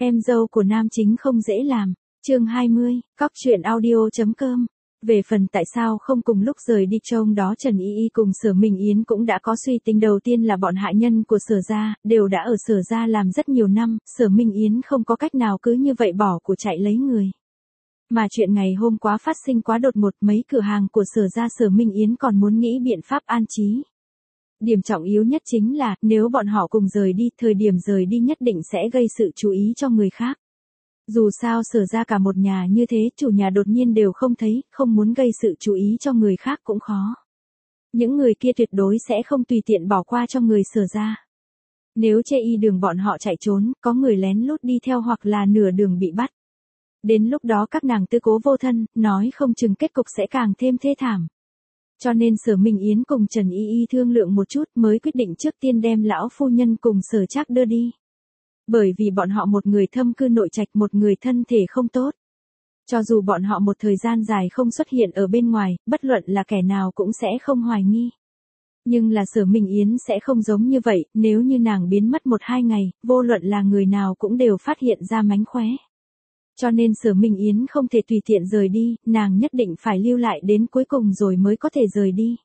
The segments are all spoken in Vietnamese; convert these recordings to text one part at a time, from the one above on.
Em dâu của nam chính không dễ làm. Chương 20, Cóc truyện audio.com. Về phần tại sao không cùng lúc rời đi trông đó, Trần Y Y cùng Sở Minh Yến cũng đã có suy tính. Đầu tiên là bọn hạ nhân của Sở gia, đều đã ở Sở gia làm rất nhiều năm, Sở Minh Yến không có cách nào cứ như vậy bỏ của chạy lấy người. Mà chuyện ngày hôm qua phát sinh quá đột ngột, mấy cửa hàng của Sở gia Sở Minh Yến còn muốn nghĩ biện pháp an trí. Điểm trọng yếu nhất chính là, nếu bọn họ cùng rời đi, thời điểm rời đi nhất định sẽ gây sự chú ý cho người khác. Dù sao Sở ra cả một nhà như thế, chủ nhà đột nhiên đều không thấy, không muốn gây sự chú ý cho người khác cũng khó. Những người kia tuyệt đối sẽ không tùy tiện bỏ qua cho người Sở ra. Nếu chê y đường bọn họ chạy trốn, có người lén lút đi theo hoặc là nửa đường bị bắt. Đến lúc đó các nàng tư cố vô thân, nói không chừng kết cục sẽ càng thêm thê thảm. Cho nên Sở Minh Yến cùng Trần Y Y thương lượng một chút mới quyết định trước tiên đem lão phu nhân cùng Sở Trác đưa đi. Bởi vì bọn họ một người thâm cư nội trạch, một người thân thể không tốt. Cho dù bọn họ một thời gian dài không xuất hiện ở bên ngoài, bất luận là kẻ nào cũng sẽ không hoài nghi. Nhưng là Sở Minh Yến sẽ không giống như vậy, nếu như nàng biến mất 1-2 ngày, vô luận là người nào cũng đều phát hiện ra mánh khóe. Cho nên Sở Minh Yến không thể tùy tiện rời đi, nàng nhất định phải lưu lại đến cuối cùng rồi mới có thể rời đi.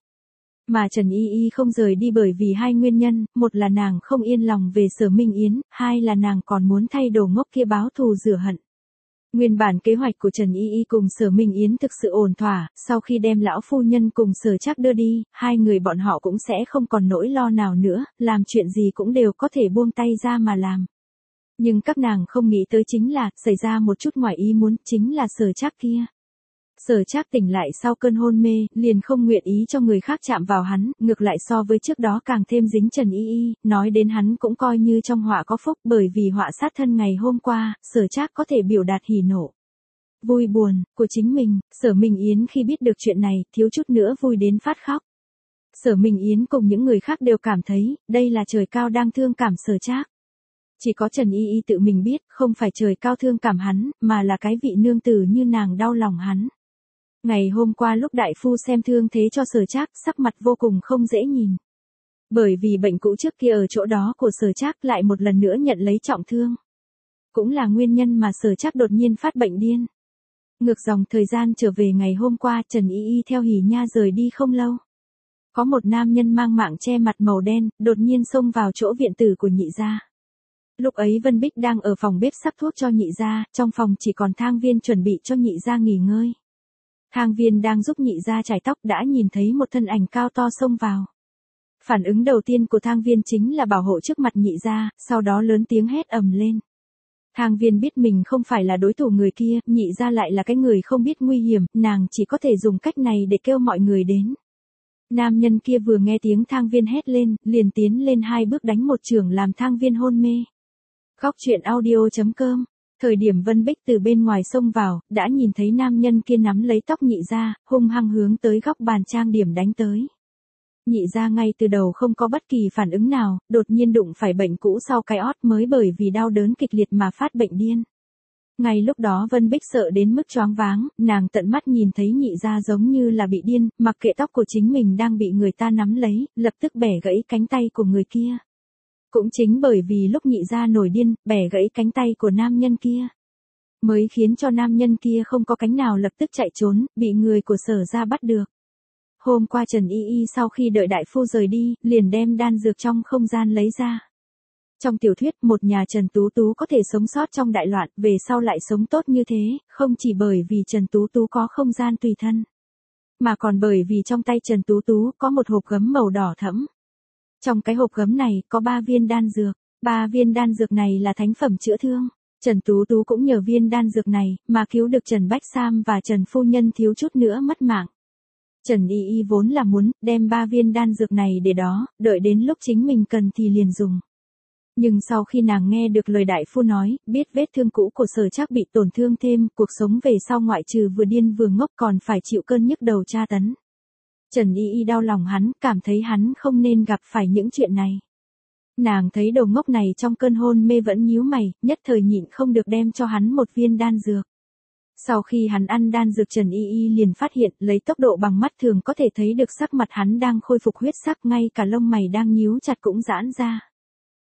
Mà Trần Y Y không rời đi bởi vì hai nguyên nhân, một là nàng không yên lòng về Sở Minh Yến, hai là nàng còn muốn thay đồ ngốc kia báo thù rửa hận. Nguyên bản kế hoạch của Trần Y Y cùng Sở Minh Yến thực sự ổn thỏa, sau khi đem lão phu nhân cùng Sở Trác đưa đi, hai người bọn họ cũng sẽ không còn nỗi lo nào nữa, làm chuyện gì cũng đều có thể buông tay ra mà làm. Nhưng các nàng không nghĩ tới chính là, xảy ra một chút ngoài ý muốn, chính là Sở Trác kia. Sở Trác tỉnh lại sau cơn hôn mê, liền không nguyện ý cho người khác chạm vào hắn, ngược lại so với trước đó càng thêm dính Trần Y Y, nói đến hắn cũng coi như trong họa có phúc, bởi vì họa sát thân ngày hôm qua, Sở Trác có thể biểu đạt hỉ nộ, vui buồn của chính mình. Sở Minh Yến khi biết được chuyện này, thiếu chút nữa vui đến phát khóc. Sở Minh Yến cùng những người khác đều cảm thấy, đây là trời cao đang thương cảm Sở Trác. Chỉ có Trần Y Y tự mình biết, không phải trời cao thương cảm hắn, mà là cái vị nương tử như nàng đau lòng hắn. Ngày hôm qua lúc đại phu xem thương thế cho Sở Trác, sắc mặt vô cùng không dễ nhìn. Bởi vì bệnh cũ trước kia ở chỗ đó của Sở Trác lại một lần nữa nhận lấy trọng thương. Cũng là nguyên nhân mà Sở Trác đột nhiên phát bệnh điên. Ngược dòng thời gian trở về ngày hôm qua, Trần Y Y theo Hỉ Nha rời đi không lâu. Có một nam nhân mang mạng che mặt màu đen, đột nhiên xông vào chỗ viện tử của nhị gia. Lúc ấy Vân Bích đang ở phòng bếp sắc thuốc cho nhị gia, trong phòng chỉ còn Thang Viên chuẩn bị cho nhị gia nghỉ ngơi. Thang Viên đang giúp nhị gia chải tóc đã nhìn thấy một thân ảnh cao to xông vào. Phản ứng đầu tiên của Thang Viên chính là bảo hộ trước mặt nhị gia, sau đó lớn tiếng hét ầm lên. Thang Viên biết mình không phải là đối thủ người kia, nhị gia lại là cái người không biết nguy hiểm, nàng chỉ có thể dùng cách này để kêu mọi người đến. Nam nhân kia vừa nghe tiếng Thang Viên hét lên, liền tiến lên 2 bước đánh một chưởng làm Thang Viên hôn mê. Cóc truyện audio.com. Thời điểm Vân Bích từ bên ngoài xông vào, đã nhìn thấy nam nhân kia nắm lấy tóc nhị gia, hung hăng hướng tới góc bàn trang điểm đánh tới. Nhị gia ngay từ đầu không có bất kỳ phản ứng nào, đột nhiên đụng phải bệnh cũ sau cái ót mới bởi vì đau đớn kịch liệt mà phát bệnh điên. Ngay lúc đó Vân Bích sợ đến mức choáng váng, nàng tận mắt nhìn thấy nhị gia giống như là bị điên, mặc kệ tóc của chính mình đang bị người ta nắm lấy, lập tức bẻ gãy cánh tay của người kia. Cũng chính bởi vì lúc nhị gia nổi điên, bẻ gãy cánh tay của nam nhân kia, mới khiến cho nam nhân kia không có cánh nào lập tức chạy trốn, bị người của Sở gia bắt được. Hôm qua Trần Y Y sau khi đợi đại phu rời đi, liền đem đan dược trong không gian lấy ra. Trong tiểu thuyết, một nhà Trần Tú Tú có thể sống sót trong đại loạn, về sau lại sống tốt như thế, không chỉ bởi vì Trần Tú Tú có không gian tùy thân, mà còn bởi vì trong tay Trần Tú Tú có một hộp gấm màu đỏ thẫm. Trong cái hộp gấm này có 3 viên đan dược, 3 viên đan dược này là thánh phẩm chữa thương. Trần Tú Tú cũng nhờ viên đan dược này mà cứu được Trần Bách Sam và Trần phu nhân thiếu chút nữa mất mạng. Trần Y Y vốn là muốn đem 3 viên đan dược này để đó, đợi đến lúc chính mình cần thì liền dùng. Nhưng sau khi nàng nghe được lời đại phu nói, biết vết thương cũ của Sở Trác bị tổn thương thêm, cuộc sống về sau ngoại trừ vừa điên vừa ngốc còn phải chịu cơn nhức đầu tra tấn. Trần Y Y đau lòng hắn, cảm thấy hắn không nên gặp phải những chuyện này. Nàng thấy đồ ngốc này trong cơn hôn mê vẫn nhíu mày, nhất thời nhịn không được đem cho hắn một viên đan dược. Sau khi hắn ăn đan dược Trần Y Y liền phát hiện, lấy tốc độ bằng mắt thường có thể thấy được sắc mặt hắn đang khôi phục huyết sắc, ngay cả lông mày đang nhíu chặt cũng giãn ra.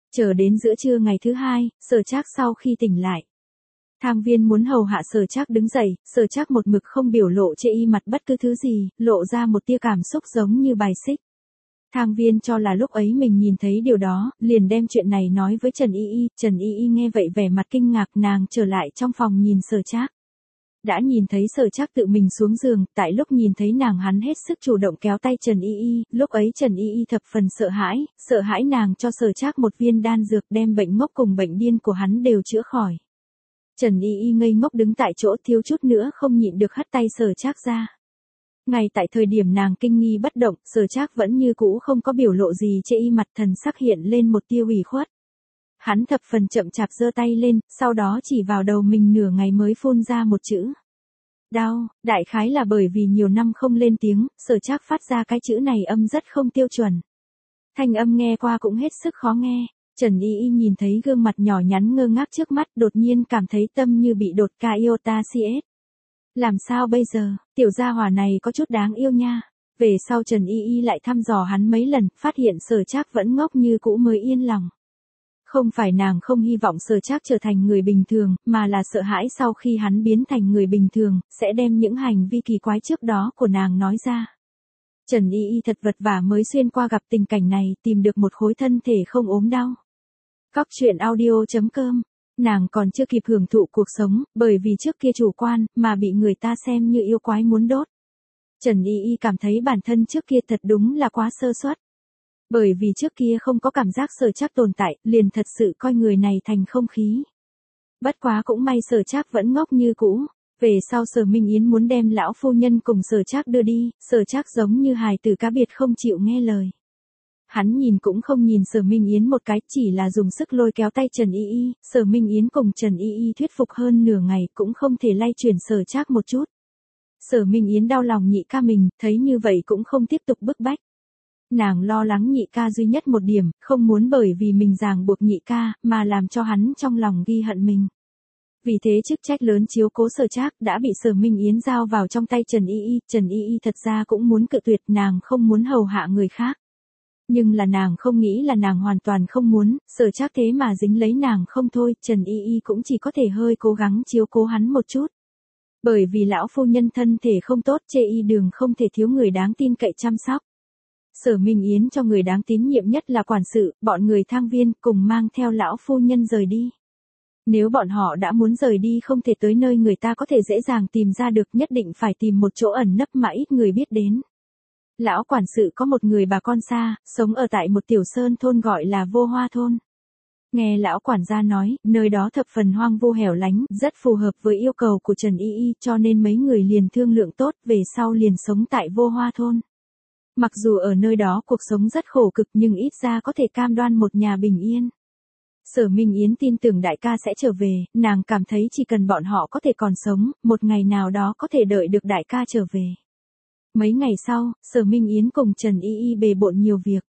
Chờ đến giữa trưa ngày thứ hai, Sở Trác sau khi tỉnh lại. Thang Viên muốn hầu hạ Sở Trác đứng dậy, Sở Trác một mực không biểu lộ chê y mặt bất cứ thứ gì, lộ ra một tia cảm xúc giống như bài xích. Thang Viên cho là lúc ấy mình nhìn thấy điều đó, liền đem chuyện này nói với Trần Y Y, Trần Y Y nghe vậy vẻ mặt kinh ngạc, nàng trở lại trong phòng nhìn Sở Trác. Đã nhìn thấy Sở Trác tự mình xuống giường, tại lúc nhìn thấy nàng hắn hết sức chủ động kéo tay Trần Y Y, lúc ấy Trần Y Y thập phần sợ hãi nàng cho Sở Trác một viên đan dược đem bệnh ngốc cùng bệnh điên của hắn đều chữa khỏi. Trần Y Y ngây ngốc đứng tại chỗ thiếu chút nữa không nhịn được hất tay Sở Trác ra. Ngay tại thời điểm nàng kinh nghi bất động, Sở Trác vẫn như cũ không có biểu lộ gì chê y mặt, thần sắc hiện lên một tia ủy khuất. Hắn thập phần chậm chạp giơ tay lên, sau đó chỉ vào đầu mình nửa ngày mới phun ra một chữ. Đau, đại khái là bởi vì nhiều năm không lên tiếng, Sở Trác phát ra cái chữ này âm rất không tiêu chuẩn. Thanh âm nghe qua cũng hết sức khó nghe. Trần Y Y nhìn thấy gương mặt nhỏ nhắn ngơ ngác trước mắt, đột nhiên cảm thấy tâm như bị đột ca iota CS. Làm sao bây giờ, tiểu gia hỏa này có chút đáng yêu nha. Về sau Trần Y Y lại thăm dò hắn mấy lần, phát hiện Sở Trác vẫn ngốc như cũ mới yên lòng. Không phải nàng không hy vọng Sở Trác trở thành người bình thường, mà là sợ hãi sau khi hắn biến thành người bình thường, sẽ đem những hành vi kỳ quái trước đó của nàng nói ra. Trần Y Y thật vật vả mới xuyên qua gặp tình cảnh này, tìm được một khối thân thể không ốm đau. Cóc truyện audio.com. Nàng còn chưa kịp hưởng thụ cuộc sống, bởi vì trước kia chủ quan, mà bị người ta xem như yêu quái muốn đốt. Trần Y Y cảm thấy bản thân trước kia thật đúng là quá sơ suất. Bởi vì trước kia không có cảm giác Sở Trác tồn tại, liền thật sự coi người này thành không khí. Bất quá cũng may Sở Trác vẫn ngốc như cũ. Về sau Sở Minh Yến muốn đem lão phu nhân cùng Sở Trác đưa đi, Sở Trác giống như hài tử cá biệt không chịu nghe lời. Hắn nhìn cũng không nhìn Sở Minh Yến một cái, chỉ là dùng sức lôi kéo tay Trần Y Y, Sở Minh Yến cùng Trần Y Y thuyết phục hơn nửa ngày cũng không thể lay chuyển Sở Trác một chút. Sở Minh Yến đau lòng nhị ca mình, thấy như vậy cũng không tiếp tục bức bách. Nàng lo lắng nhị ca duy nhất một điểm, không muốn bởi vì mình ràng buộc nhị ca, mà làm cho hắn trong lòng ghi hận mình. Vì thế chức trách lớn chiếu cố Sở Trác đã bị Sở Minh Yến giao vào trong tay Trần Y Y, Trần Y Y thật ra cũng muốn cự tuyệt, nàng không muốn hầu hạ người khác. Nhưng là nàng không nghĩ là nàng hoàn toàn không muốn, Sở Trác thế mà dính lấy nàng không thôi, Trần Y Y cũng chỉ có thể hơi cố gắng chiếu cố hắn một chút. Bởi vì lão phu nhân thân thể không tốt, chê y đường không thể thiếu người đáng tin cậy chăm sóc. Sở Minh Yến cho người đáng tín nhiệm nhất là quản sự, bọn người Thang Viên cùng mang theo lão phu nhân rời đi. Nếu bọn họ đã muốn rời đi không thể tới nơi người ta có thể dễ dàng tìm ra được, nhất định phải tìm một chỗ ẩn nấp mà ít người biết đến. Lão quản sự có một người bà con xa, sống ở tại một tiểu sơn thôn gọi là Vô Hoa Thôn. Nghe lão quản gia nói, nơi đó thập phần hoang vu hẻo lánh, rất phù hợp với yêu cầu của Trần Y Y, cho nên mấy người liền thương lượng tốt, về sau liền sống tại Vô Hoa Thôn. Mặc dù ở nơi đó cuộc sống rất khổ cực nhưng ít ra có thể cam đoan một nhà bình yên. Sở Minh Yến tin tưởng đại ca sẽ trở về, nàng cảm thấy chỉ cần bọn họ có thể còn sống, một ngày nào đó có thể đợi được đại ca trở về. Mấy ngày sau, Sở Minh Yến cùng Trần Y Y bề bộn nhiều việc.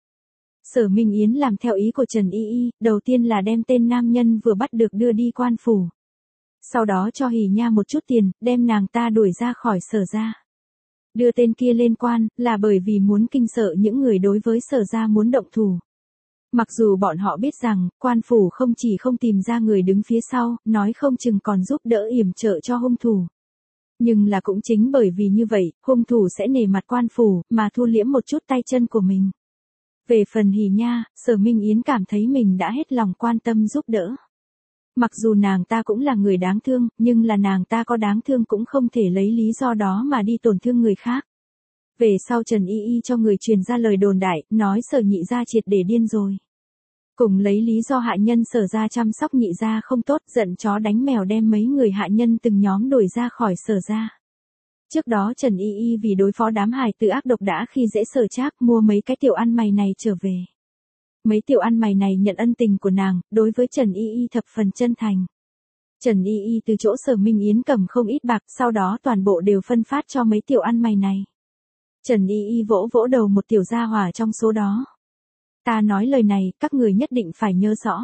Sở Minh Yến làm theo ý của Trần Y Y, đầu tiên là đem tên nam nhân vừa bắt được đưa đi quan phủ. Sau đó cho Hỉ Nha một chút tiền, đem nàng ta đuổi ra khỏi Sở gia. Đưa tên kia lên quan, là bởi vì muốn kinh sợ những người đối với Sở gia muốn động thủ. Mặc dù bọn họ biết rằng, quan phủ không chỉ không tìm ra người đứng phía sau, nói không chừng còn giúp đỡ yểm trợ cho hung thủ. Nhưng là cũng chính bởi vì như vậy, hung thủ sẽ nể mặt quan phủ, mà thu liễm một chút tay chân của mình. Về phần Hỉ Nha, Sở Minh Yến cảm thấy mình đã hết lòng quan tâm giúp đỡ. Mặc dù nàng ta cũng là người đáng thương, nhưng là nàng ta có đáng thương cũng không thể lấy lý do đó mà đi tổn thương người khác. Về sau Trần Y Y cho người truyền ra lời đồn đại, nói Sở nhị gia triệt để điên rồi. Cùng lấy lý do hạ nhân Sở gia chăm sóc nhị gia không tốt, giận chó đánh mèo đem mấy người hạ nhân từng nhóm đuổi ra khỏi Sở gia. Trước đó Trần Y Y vì đối phó đám hài tử ác độc đã khi dễ Sở Trác mua mấy cái tiểu ăn mày này trở về. Mấy tiểu ăn mày này nhận ân tình của nàng, đối với Trần Y Y thập phần chân thành. Trần Y Y từ chỗ Sở Minh Yến cầm không ít bạc, sau đó toàn bộ đều phân phát cho mấy tiểu ăn mày này. Trần Y Y vỗ vỗ đầu một tiểu gia hỏa trong số đó. Ta nói lời này, các người nhất định phải nhớ rõ.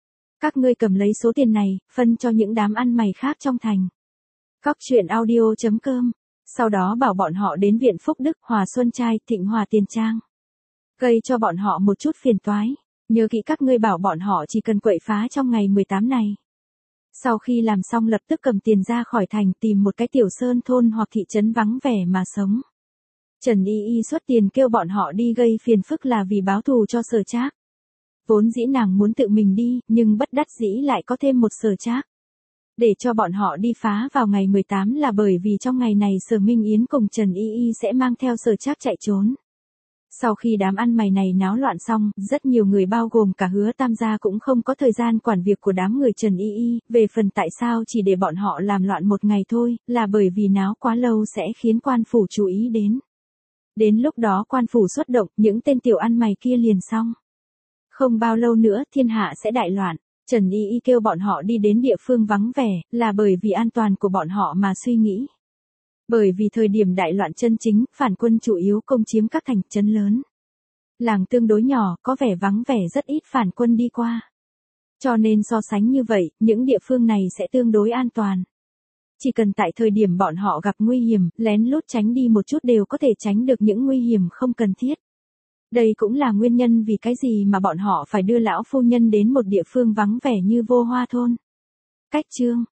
Các ngươi cầm lấy số tiền này, phân cho những đám ăn mày khác trong thành. Cóc truyện audio.com. Sau đó bảo bọn họ đến viện Phúc Đức, Hòa Xuân Trai, Thịnh Hòa Tiền Trang. Gây cho bọn họ một chút phiền toái. Nhớ kỹ các ngươi bảo bọn họ chỉ cần quậy phá trong ngày 18 này. Sau khi làm xong lập tức cầm tiền ra khỏi thành tìm một cái tiểu sơn thôn hoặc thị trấn vắng vẻ mà sống. Trần Y Y xuất tiền kêu bọn họ đi gây phiền phức là vì báo thù cho Sở Trác. Vốn dĩ nàng muốn tự mình đi, nhưng bất đắc dĩ lại có thêm một Sở Trác. Để cho bọn họ đi phá vào ngày 18 là bởi vì trong ngày này Sở Minh Yến cùng Trần Y Y sẽ mang theo Sở Trác chạy trốn. Sau khi đám ăn mày này náo loạn xong, rất nhiều người bao gồm cả Hứa Tam gia cũng không có thời gian quản việc của đám người Trần Y Y, về phần tại sao chỉ để bọn họ làm loạn một ngày thôi, là bởi vì náo quá lâu sẽ khiến quan phủ chú ý đến. Đến lúc đó quan phủ xuất động, những tên tiểu ăn mày kia liền xong. Không bao lâu nữa thiên hạ sẽ đại loạn. Trần Y Y kêu bọn họ đi đến địa phương vắng vẻ, là bởi vì an toàn của bọn họ mà suy nghĩ. Bởi vì thời điểm đại loạn chân chính, phản quân chủ yếu công chiếm các thành trấn lớn. Làng tương đối nhỏ, có vẻ vắng vẻ rất ít phản quân đi qua. Cho nên so sánh như vậy, những địa phương này sẽ tương đối an toàn. Chỉ cần tại thời điểm bọn họ gặp nguy hiểm, lén lút tránh đi một chút đều có thể tránh được những nguy hiểm không cần thiết. Đây cũng là nguyên nhân vì cái gì mà bọn họ phải đưa lão phu nhân đến một địa phương vắng vẻ như Vô Hoa thôn. Cách chương